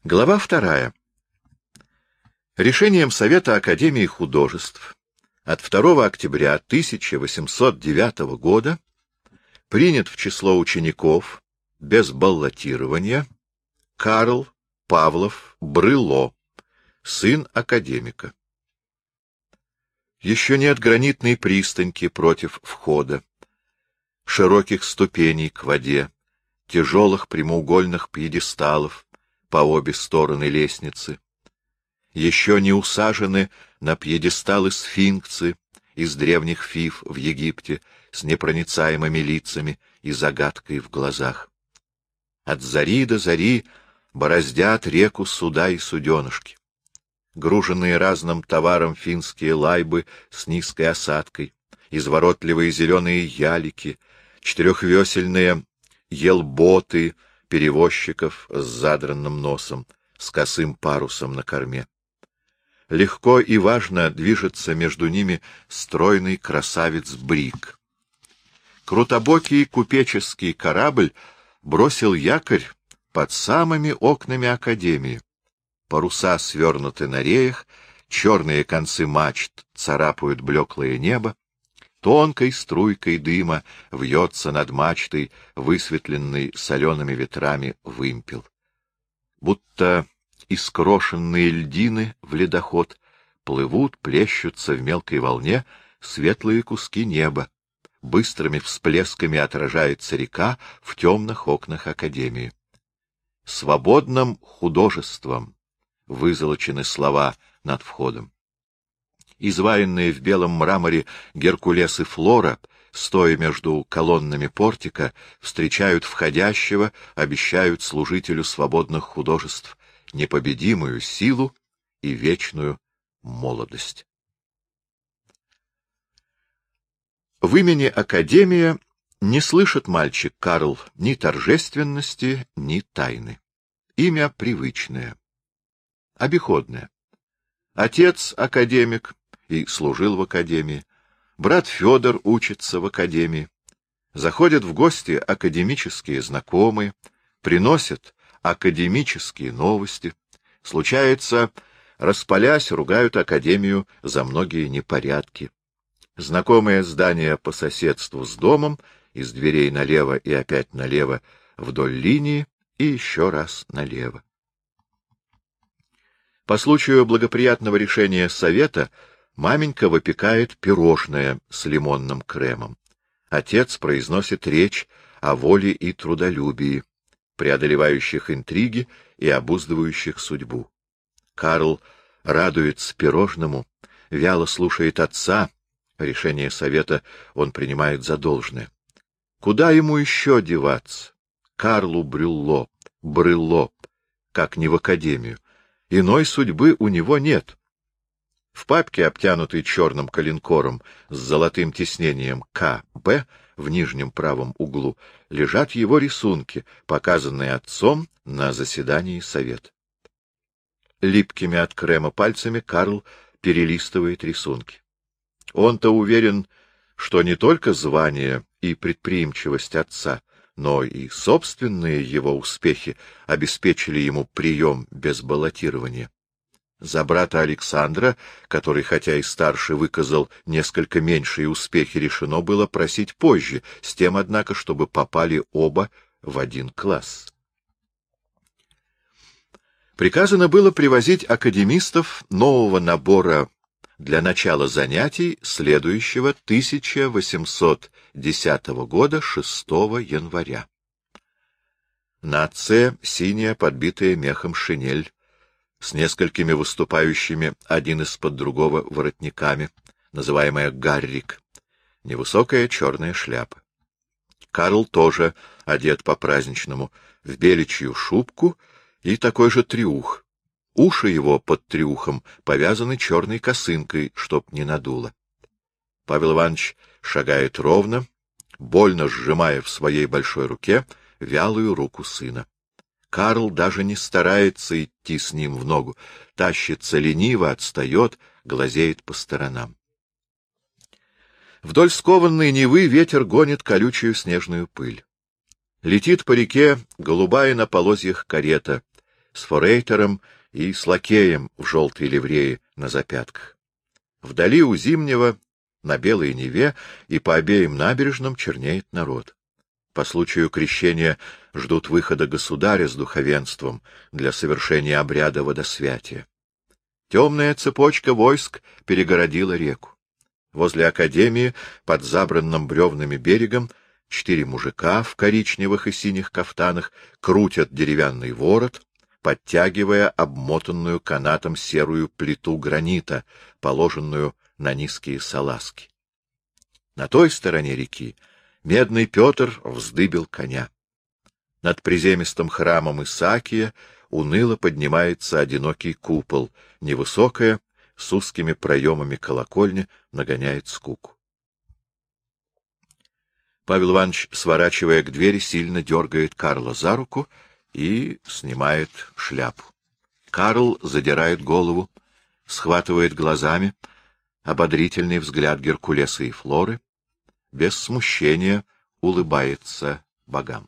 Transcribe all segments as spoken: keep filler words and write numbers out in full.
Глава вторая. Решением Совета Академии художеств от второго октября тысяча восемьсот девятого года принят в число учеников без баллотирования Карл Павлов Брыло, сын академика. Еще нет гранитной пристаньки против входа, широких ступеней к воде, тяжелых прямоугольных пьедесталов по обе стороны лестницы. Еще не усажены на пьедесталы сфинксы из древних фив в Египте с непроницаемыми лицами и загадкой в глазах. От зари до зари бороздят реку суда и суденышки. Груженные разным товаром финские лайбы с низкой осадкой, изворотливые зеленые ялики, четырехвесельные елботы перевозчиков с задранным носом, с косым парусом на корме. Легко и важно движется между ними стройный красавец-брик. Крутобокий купеческий корабль бросил якорь под самыми окнами Академии. Паруса свернуты на реях, черные концы мачт царапают блеклое небо, тонкой струйкой дыма вьется над мачтой высветленный солеными ветрами вымпел. Будто искрошенные льдины в ледоход плывут, плещутся в мелкой волне светлые куски неба, быстрыми всплесками отражается река в темных окнах Академии. Свободным художеством вызолочены слова над входом. Изваянные в белом мраморе Геркулес и Флора, стоя между колоннами портика, встречают входящего, обещают служителю свободных художеств непобедимую силу и вечную молодость. В имени Академия не слышит мальчик Карл ни торжественности, ни тайны. Имя привычное, обиходное. Отец — академик и служил в академии. Брат Федор учится в академии. Заходят в гости академические знакомые, приносят академические новости. Случается, распалясь, ругают академию за многие непорядки. Знакомое здание по соседству с домом, из дверей налево и опять налево вдоль линии и еще раз налево. По случаю благоприятного решения совета маменька выпекает пирожное с лимонным кремом. Отец произносит речь о воле и трудолюбии, преодолевающих интриги и обуздывающих судьбу. Карл радуется пирожному, вяло слушает отца, решение совета он принимает за должное. Куда ему еще деваться? Карлу Брюлло, Брылло, как не в академию. Иной судьбы у него нет. В папке, обтянутой черным коленкором с золотым тиснением К Б в нижнем правом углу, лежат его рисунки, показанные отцом на заседании совета. Липкими от крема пальцами Карл перелистывает рисунки. Он-то уверен, что не только звание и предприимчивость отца, но и собственные его успехи обеспечили ему прием без баллотирования. За брата Александра, который хотя и старше выказал несколько меньшие успехи, решено было просить позже, с тем, однако, чтобы попали оба в один класс. Приказано было привозить академистов нового набора для начала занятий следующего тысяча восемьсот десятого года шестого января. На отце синяя, подбитая мехом шинель, с несколькими выступающими один из-под другого воротниками, называемая гаррик, невысокая черная шляпа. Карл тоже одет по-праздничному, в беличью шубку и такой же трюх. Уши его под трюхом повязаны черной косынкой, чтоб не надуло. Павел Иванович шагает ровно, больно сжимая в своей большой руке вялую руку сына. Карл даже не старается идти с ним в ногу, тащится лениво, отстает, глазеет по сторонам. Вдоль скованной Невы ветер гонит колючую снежную пыль. Летит по реке голубая на полозьях карета, с форейтером и с лакеем в желтой ливрее на запятках. Вдали у Зимнего, на Белой Неве и по обеим набережным чернеет народ. По случаю крещения ждут выхода государя с духовенством для совершения обряда водосвятия. Темная цепочка войск перегородила реку. Возле академии, под забранным бревнами берегом, четыре мужика в коричневых и синих кафтанах крутят деревянный ворот, подтягивая обмотанную канатом серую плиту гранита, положенную на низкие салазки. На той стороне реки медный Петр вздыбил коня. Над приземистым храмом Исаакия уныло поднимается одинокий купол, невысокая, с узкими проемами колокольня, нагоняет скуку. Павел Иванович, сворачивая к двери, сильно дергает Карла за руку и снимает шляпу. Карл задирает голову, схватывает глазами ободрительный взгляд Геркулеса и Флоры, без смущения улыбается богам.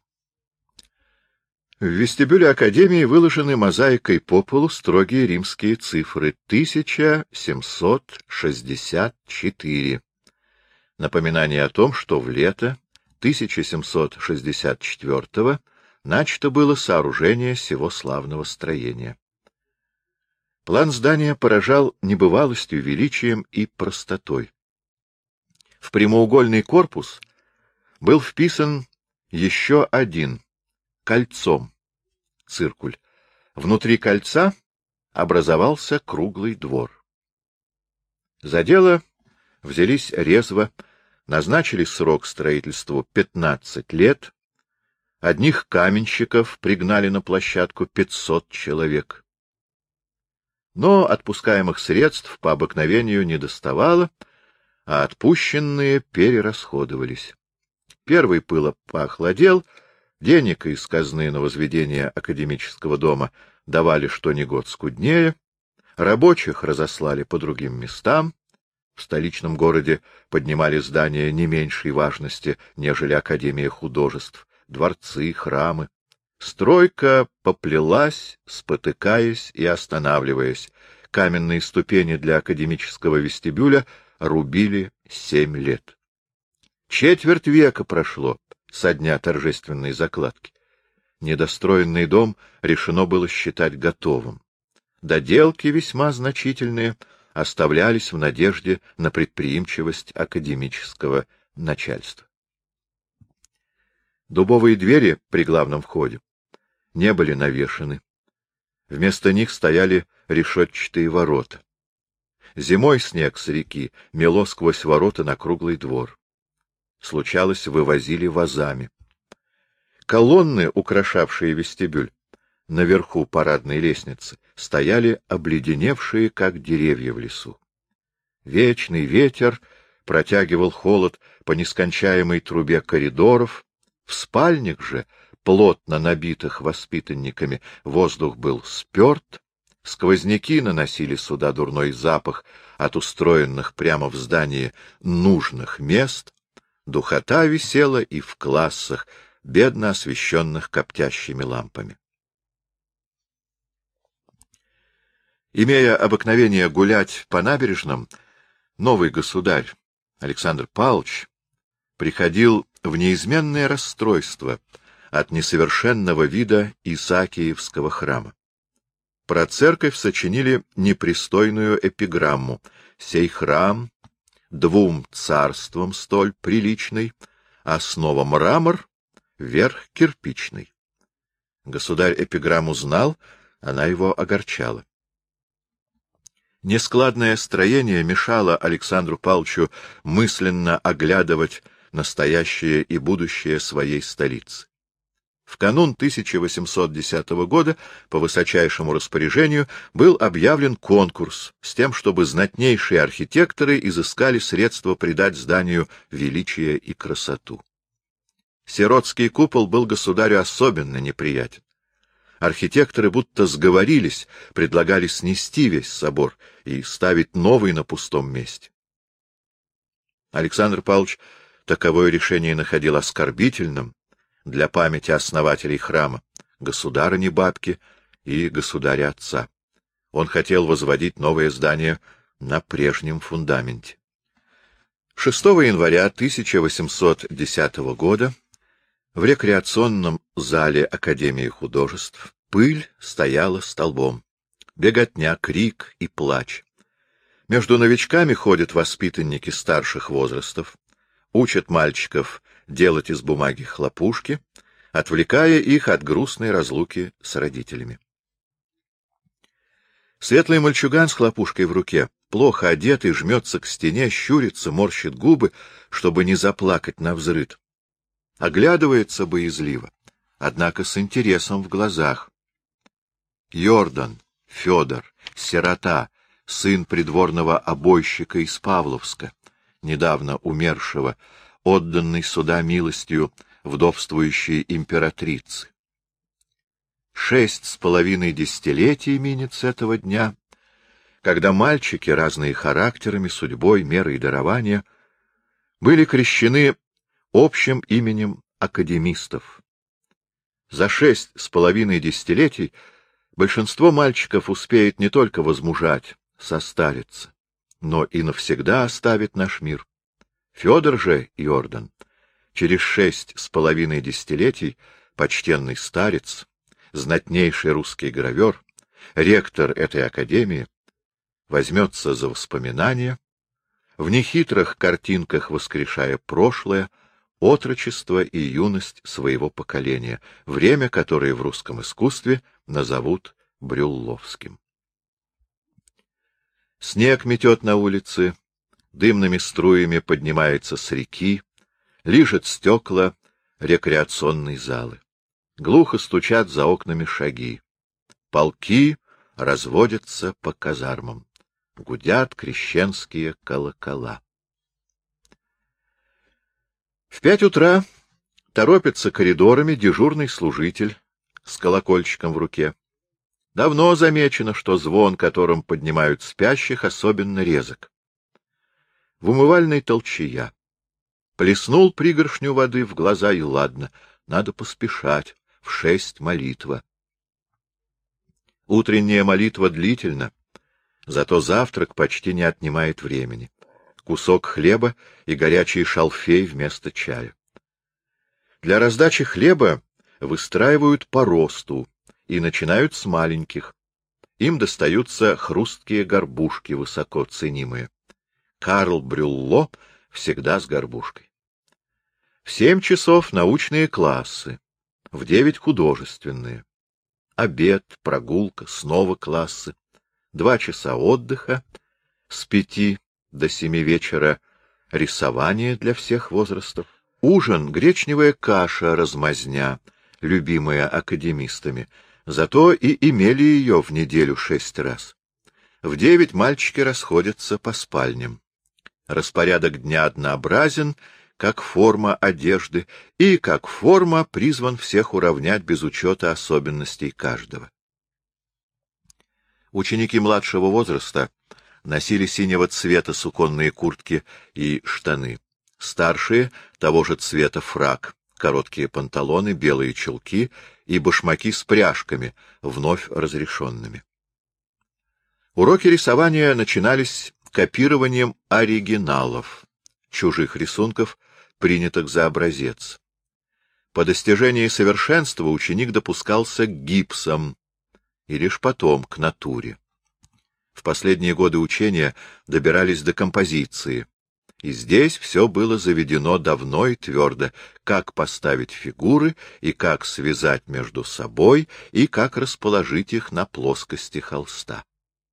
В вестибюле Академии выложены мозаикой по полу строгие римские цифры тысяча семьсот шестьдесят четыре. Напоминание о том, что в лето тысяча семьсот шестьдесят четвёртого начато было сооружение сего славного строения. План здания поражал небывалостью, величием и простотой. В прямоугольный корпус был вписан еще один, кольцом, циркуль. Внутри кольца образовался круглый двор. За дело взялись резво, назначили срок строительству пятнадцать лет, одних каменщиков пригнали на площадку пятьсот человек. Но отпускаемых средств по обыкновению не доставало, а отпущенные перерасходовались. Первый пыл поохладел, денег из казны на возведение академического дома давали что ни год скуднее, рабочих разослали по другим местам, в столичном городе поднимали здания не меньшей важности, нежели Академия художеств, дворцы, храмы. Стройка поплелась, спотыкаясь и останавливаясь. Каменные ступени для академического вестибюля рубили семь лет. Четверть века прошло со дня торжественной закладки. Недостроенный дом решено было считать готовым. Доделки весьма значительные оставлялись в надежде на предприимчивость академического начальства. Дубовые двери при главном входе не были навешаны. Вместо них стояли решетчатые ворота. Зимой снег с реки мело сквозь ворота на круглый двор. Случалось, вывозили вазами. Колонны, украшавшие вестибюль, наверху парадной лестницы, стояли обледеневшие, как деревья в лесу. Вечный ветер протягивал холод по нескончаемой трубе коридоров. В спальнях же, плотно набитых воспитанниками, воздух был спёрт, сквозняки наносили сюда дурной запах от устроенных прямо в здании нужных мест, духота висела и в классах, бедно освещенных коптящими лампами. Имея обыкновение гулять по набережным, новый государь Александр Павлович приходил в неизменное расстройство от несовершенного вида Исаакиевского храма. Про церковь сочинили непристойную эпиграмму: «Сей храм двум царствам столь приличный, основа мрамор, верх кирпичный». Государь эпиграмму знал, она его огорчала. Нескладное строение мешало Александру Павловичу мысленно оглядывать настоящее и будущее своей столицы. В канун тысяча восемьсот десятого года по высочайшему распоряжению был объявлен конкурс с тем, чтобы знатнейшие архитекторы изыскали средства придать зданию величие и красоту. Сиротский купол был государю особенно неприятен. Архитекторы будто сговорились, предлагали снести весь собор и ставить новый на пустом месте. Александр Павлович таковое решение находил оскорбительным для памяти основателей храма, государыни-бабки и государя-отца. Он хотел возводить новое здание на прежнем фундаменте. шестого января тысяча восемьсот десятого года в рекреационном зале Академии художеств пыль стояла столбом. Беготня, крик и плач. Между новичками ходят воспитанники старших возрастов, учат мальчиков делать из бумаги хлопушки, отвлекая их от грустной разлуки с родителями. Светлый мальчуган с хлопушкой в руке, плохо одетый, жмется к стене, щурится, морщит губы, чтобы не заплакать навзрыд. Оглядывается боязливо, однако с интересом в глазах. Йордан, Федор, сирота, сын придворного обойщика из Павловска, недавно умершего, отданный сюда милостью вдовствующей императрицы. Шесть с половиной десятилетий минет с этого дня, когда мальчики, разные характерами, судьбой, мерой дарования, были крещены общим именем академистов. За шесть с половиной десятилетий большинство мальчиков успеет не только возмужать, состариться, но и навсегда оставит наш мир. Федор же Йордан, через шесть с половиной десятилетий, почтенный старец, знатнейший русский гравер, ректор этой академии, возьмется за воспоминания, в нехитрых картинках воскрешая прошлое, отрочество и юность своего поколения, время, которое в русском искусстве назовут брюлловским. Снег метет на улице, дымными струями поднимается с реки, лижет стекла рекреационной залы. Глухо стучат за окнами шаги. Полки разводятся по казармам. Гудят крещенские колокола. В пять утра торопится коридорами дежурный служитель с колокольчиком в руке. Давно замечено, что звон, которым поднимают спящих, особенно резок. В умывальной толчая. Плеснул пригоршню воды в глаза, и ладно, надо поспешать. В шесть молитва. Утренняя молитва длительна, зато завтрак почти не отнимает времени. Кусок хлеба и горячий шалфей вместо чая. Для раздачи хлеба выстраивают по росту и начинают с маленьких. Им достаются хрусткие горбушки, высоко ценимые. Карл Брюлло всегда с горбушкой. В семь часов научные классы. В девять художественные. Обед, прогулка, снова классы. Два часа отдыха. С пяти до семи вечера рисование для всех возрастов. Ужин — гречневая каша-размазня, любимая академистами. Зато и имели ее в неделю шесть раз. В девять мальчики расходятся по спальням. Распорядок дня однообразен, как форма одежды, и как форма призван всех уравнять без учета особенностей каждого. Ученики младшего возраста носили синего цвета суконные куртки и штаны. Старшие — того же цвета фрак, короткие панталоны, белые чулки и башмаки с пряжками, вновь разрешенными. Уроки рисования начинались копированием оригиналов, чужих рисунков, принятых за образец. По достижении совершенства ученик допускался к гипсам и лишь потом к натуре. В последние годы учения добирались до композиции, и здесь все было заведено давно и твердо, как поставить фигуры и как связать между собой и как расположить их на плоскости холста.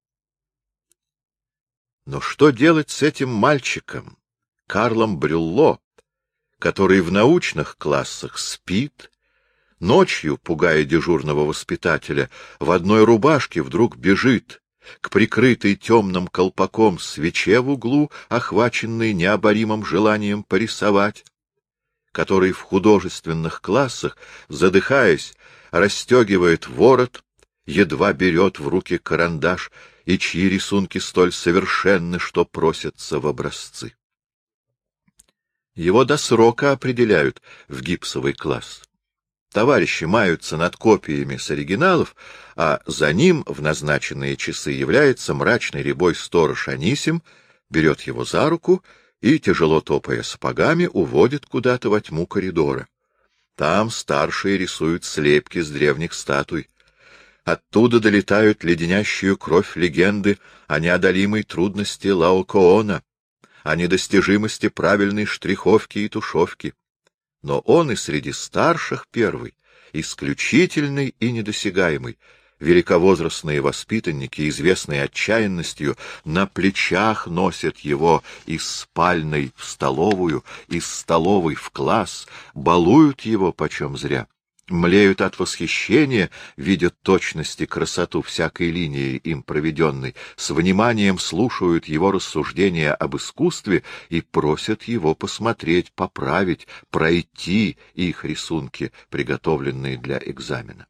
Но что делать с этим мальчиком, Карлом Брюлло, который в научных классах спит, ночью, пугая дежурного воспитателя, в одной рубашке вдруг бежит к прикрытой темным колпаком свече в углу, охваченной необоримым желанием порисовать, который в художественных классах, задыхаясь, расстегивает ворот, едва берет в руки карандаш, и чьи рисунки столь совершенны, что просятся в образцы. Его до срока определяют в гипсовый класс. Товарищи маются над копиями с оригиналов, а за ним в назначенные часы является мрачный рябой сторож Анисим, берет его за руку и, тяжело топая сапогами, уводит куда-то во тьму коридора. Там старшие рисуют слепки с древних статуй. Оттуда долетают леденящую кровь легенды о неодолимой трудности Лаокоона, о недостижимости правильной штриховки и тушевки. Но он и среди старших первый, исключительный и недосягаемый. Великовозрастные воспитанники, известные отчаянностью, на плечах носят его из спальной в столовую, из столовой в класс, балуют его почем зря. Млеют от восхищения, видят точность и красоту всякой линии им проведенной, с вниманием слушают его рассуждения об искусстве и просят его посмотреть, поправить, пройти их рисунки, приготовленные для экзамена.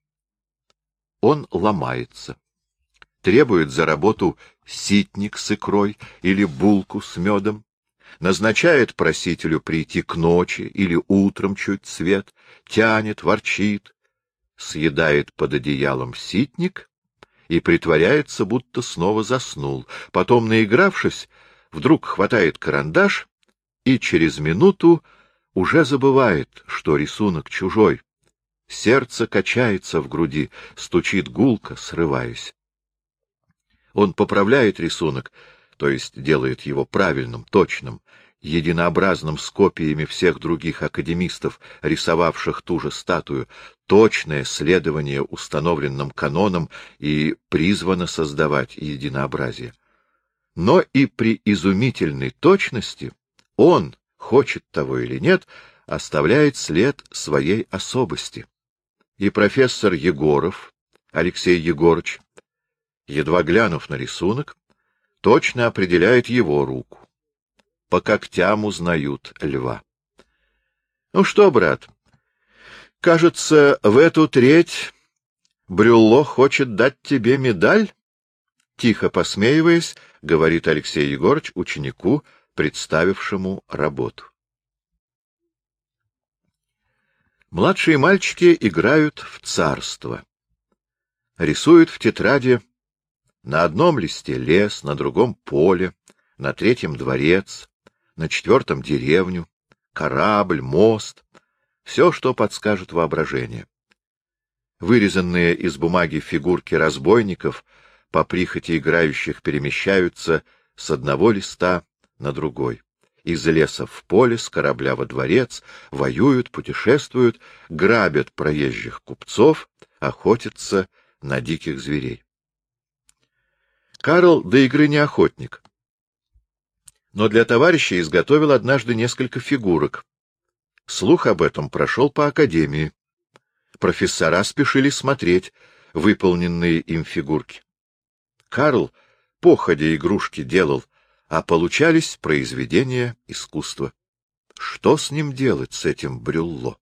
Он ломается, требует за работу ситник с икрой или булку с медом, назначает просителю прийти к ночи или утром чуть свет, тянет, ворчит, съедает под одеялом ситник и притворяется, будто снова заснул. Потом, наигравшись, вдруг хватает карандаш и через минуту уже забывает, что рисунок чужой. Сердце качается в груди, стучит гулко, срываясь. Он поправляет рисунок, то есть делает его правильным, точным, единообразным с копиями всех других академистов, рисовавших ту же статую, точное следование установленным канонам и призвано создавать единообразие. Но и при изумительной точности он, хочет того или нет, оставляет след своей особости. И профессор Егоров, Алексей Егорыч, едва глянув на рисунок, точно определяет его руку. По когтям узнают льва. — Ну что, брат, кажется, в эту треть Брюлло хочет дать тебе медаль? — тихо посмеиваясь, говорит Алексей Егорыч ученику, представившему работу. Младшие мальчики играют в царство. Рисуют в тетради на одном листе лес, на другом поле, на третьем дворец, на четвертом деревню, корабль, мост, все, что подскажет воображение. Вырезанные из бумаги фигурки разбойников по прихоти играющих перемещаются с одного листа на другой. Из леса в поле, с корабля во дворец, воюют, путешествуют, грабят проезжих купцов, охотятся на диких зверей. Карл до игры не охотник, но для товарища изготовил однажды несколько фигурок. Слух об этом прошел по академии. Профессора спешили смотреть выполненные им фигурки. Карл походя игрушки делал, а получались произведения искусства. Что с ним делать, с этим Брюлло?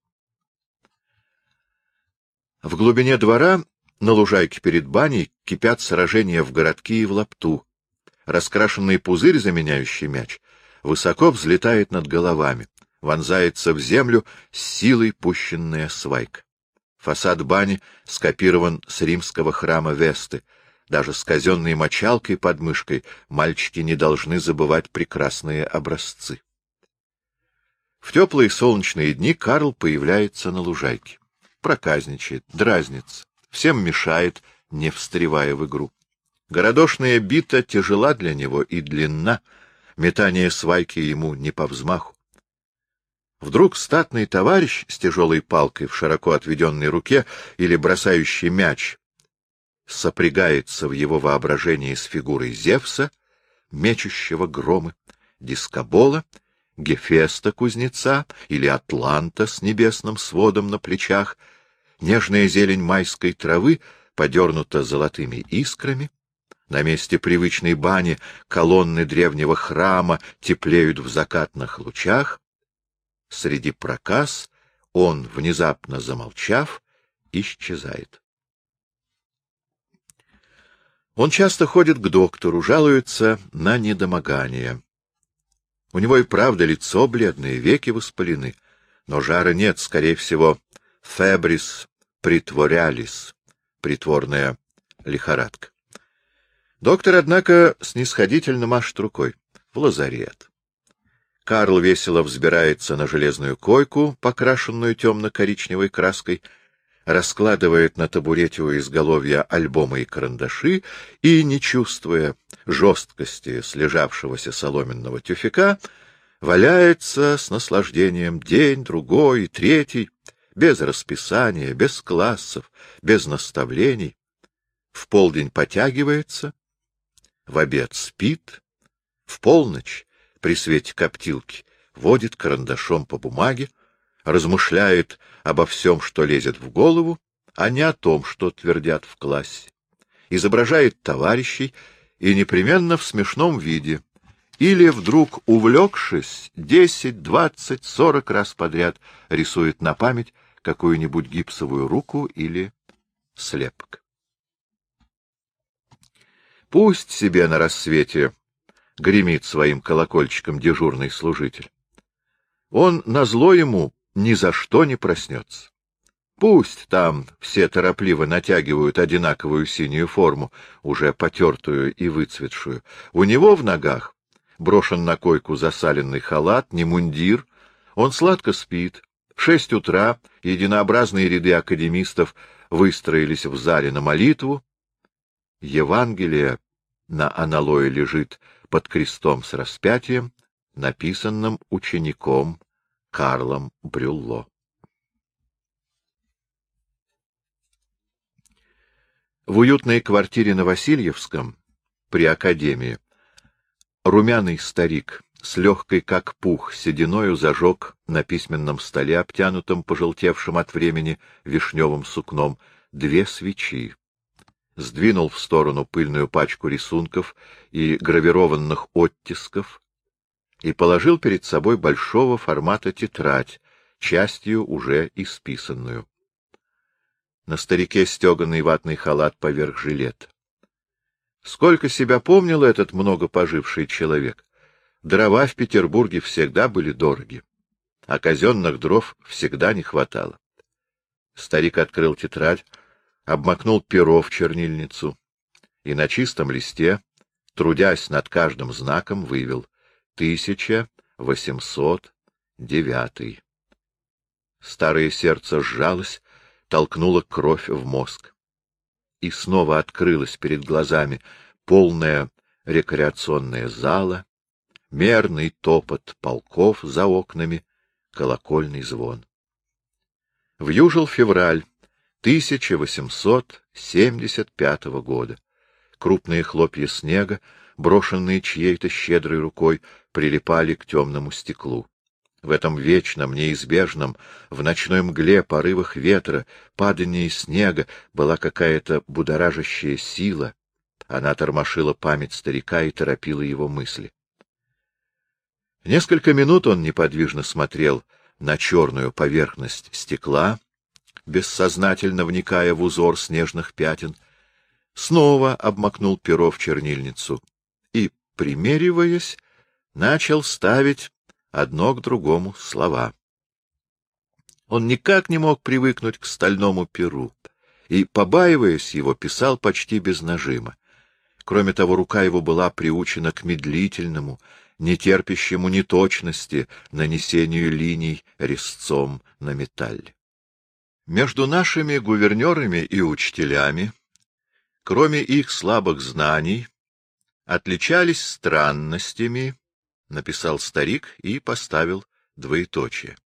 В глубине двора, на лужайке перед баней, кипят сражения в городке и в лапту. Раскрашенный пузырь, заменяющий мяч, высоко взлетает над головами, вонзается в землю с силой пущенная свайка. Фасад бани скопирован с римского храма Весты. Даже с казенной мочалкой под мышкой мальчики не должны забывать прекрасные образцы. В теплые солнечные дни Карл появляется на лужайке. Проказничает, дразнится, всем мешает, не встревая в игру. Городошная бита тяжела для него и длинна, метание свайки ему не по взмаху. Вдруг статный товарищ с тяжелой палкой в широко отведенной руке или бросающий мяч сопрягается в его воображении с фигурой Зевса, мечущего громы, Дискобола, Гефеста кузнеца или Атланта с небесным сводом на плечах. Нежная зелень майской травы подернута золотыми искрами. На месте привычной бани колонны древнего храма теплеют в закатных лучах. Среди проказ он, внезапно замолчав, исчезает. Он часто ходит к доктору, жалуется на недомогание. У него и правда лицо бледное, веки воспалены, но жара нет, скорее всего, фебрис притворялис, притворная лихорадка. Доктор, однако, снисходительно машет рукой. В лазарет. Карл весело взбирается на железную койку, покрашенную темно-коричневой краской, раскладывает на табурете у изголовья альбомы и карандаши и, не чувствуя жесткости слежавшегося соломенного тюфяка, валяется с наслаждением день, другой и третий, без расписания, без классов, без наставлений. В полдень потягивается, в обед спит, в полночь при свете коптилки водит карандашом по бумаге, размышляет обо всем, что лезет в голову, а не о том, что твердят в классе, изображает товарищей и непременно в смешном виде, или, вдруг увлекшись, десять, двадцать, сорок раз подряд рисует на память какую-нибудь гипсовую руку или слепок. Пусть себе на рассвете гремит своим колокольчиком дежурный служитель. Он назло ему ни за что не проснется. Пусть там все торопливо натягивают одинаковую синюю форму, уже потертую и выцветшую. У него в ногах брошен на койку засаленный халат, не мундир. Он сладко спит. В шесть утра единообразные ряды академистов выстроились в зале на молитву. Евангелие на аналое лежит под крестом с распятием, написанным учеником Карлом Брюлло. В уютной квартире на Васильевском, при академии, румяный старик с легкой, как пух, сединою зажег на письменном столе, обтянутом пожелтевшим от времени вишневым сукном, две свечи. Сдвинул в сторону пыльную пачку рисунков и гравированных оттисков и положил перед собой большого формата тетрадь, частью уже исписанную. На старике стеганый ватный халат поверх жилета. Сколько себя помнил этот много поживший человек, дрова в Петербурге всегда были дороги, а казенных дров всегда не хватало. Старик открыл тетрадь, обмакнул перо в чернильницу и на чистом листе, трудясь над каждым знаком, вывел тысяча восемьсот девятый. Старое сердце сжалось, толкнуло кровь в мозг. И снова открылась перед глазами полная рекреационная зала, мерный топот полков за окнами, колокольный звон. Вьюжил февраль тысяча восемьсот семьдесят пятого года. Крупные хлопья снега, брошенные чьей-то щедрой рукой, прилипали к темному стеклу. В этом вечном, неизбежном, в ночной мгле, порывах ветра, падании снега была какая-то будоражащая сила. Она тормошила память старика и торопила его мысли. Несколько минут он неподвижно смотрел на черную поверхность стекла, бессознательно вникая в узор снежных пятен, снова обмакнул перо в чернильницу и, примериваясь, начал ставить одно к другому слова. Он никак не мог привыкнуть к стальному перу и, побаиваясь его, писал почти без нажима. Кроме того, рука его была приучена к медлительному, нетерпящему неточности нанесению линий резцом на металле. Между нашими гувернерами и учителями, кроме их слабых знаний, отличались странностями, — написал старик и поставил двоеточие.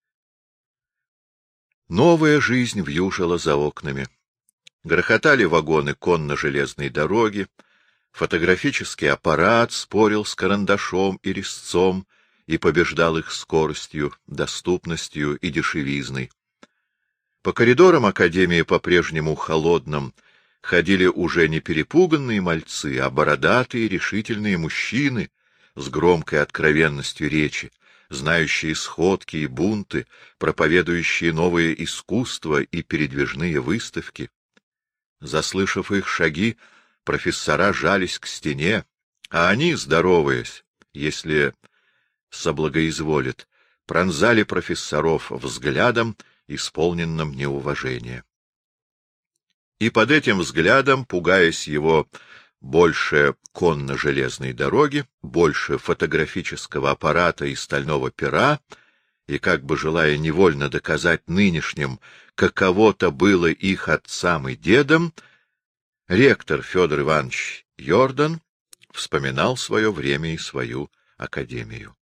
Новая жизнь вьюжила за окнами. Грохотали вагоны конно-железной дороги, фотографический аппарат спорил с карандашом и резцом и побеждал их скоростью, доступностью и дешевизной. По коридорам академии по-прежнему холодным ходили уже не перепуганные мальцы, а бородатые решительные мужчины с громкой откровенностью речи, знающие сходки и бунты, проповедующие новые искусства и передвижные выставки. Заслышав их шаги, профессора жались к стене, а они, здороваясь, если соблагоизволят, пронзали профессоров взглядом исполненном неуважения. И под этим взглядом, пугаясь его больше конно-железной дороги, больше фотографического аппарата и стального пера, и как бы желая невольно доказать нынешним, каково-то было их отцам и дедам, ректор Федор Иванович Йордан вспоминал свое время и свою академию.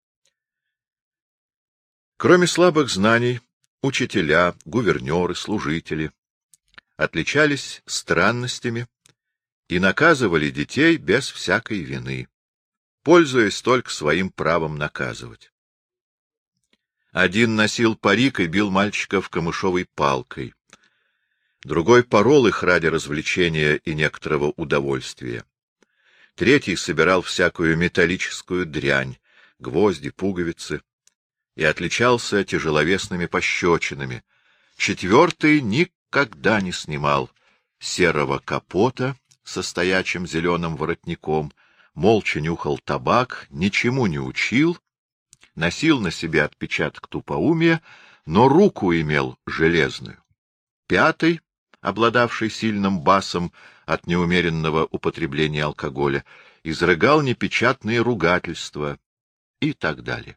Кроме слабых знаний, учителя, гувернеры, служители отличались странностями и наказывали детей без всякой вины, пользуясь только своим правом наказывать. Один носил парик и бил мальчиков камышовой палкой, другой порол их ради развлечения и некоторого удовольствия, третий собирал всякую металлическую дрянь, гвозди, пуговицы, и отличался тяжеловесными пощечинами, четвертый никогда не снимал серого капота со стоячим зеленым воротником, молча нюхал табак, ничему не учил, носил на себе отпечаток тупоумия, но руку имел железную. Пятый, обладавший сильным басом от неумеренного употребления алкоголя, изрыгал непечатные ругательства и так далее.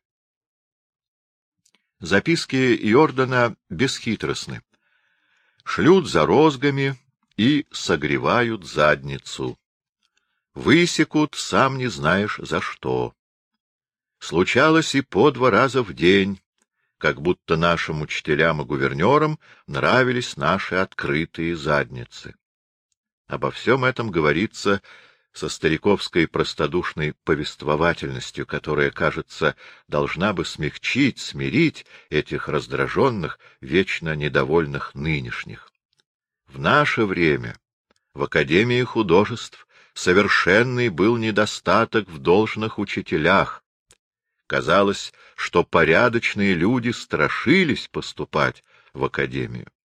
Записки Йордана бесхитростны. Шлют за розгами и согревают задницу. Высекут, сам не знаешь за что. Случалось и по два раза в день, как будто нашим учителям и гувернерам нравились наши открытые задницы. Обо всем этом говорится со стариковской простодушной повествовательностью, которая, кажется, должна бы смягчить, смирить этих раздраженных, вечно недовольных нынешних. В наше время в Академии художеств совершенный был недостаток в должных учителях. Казалось, что порядочные люди страшились поступать в Академию.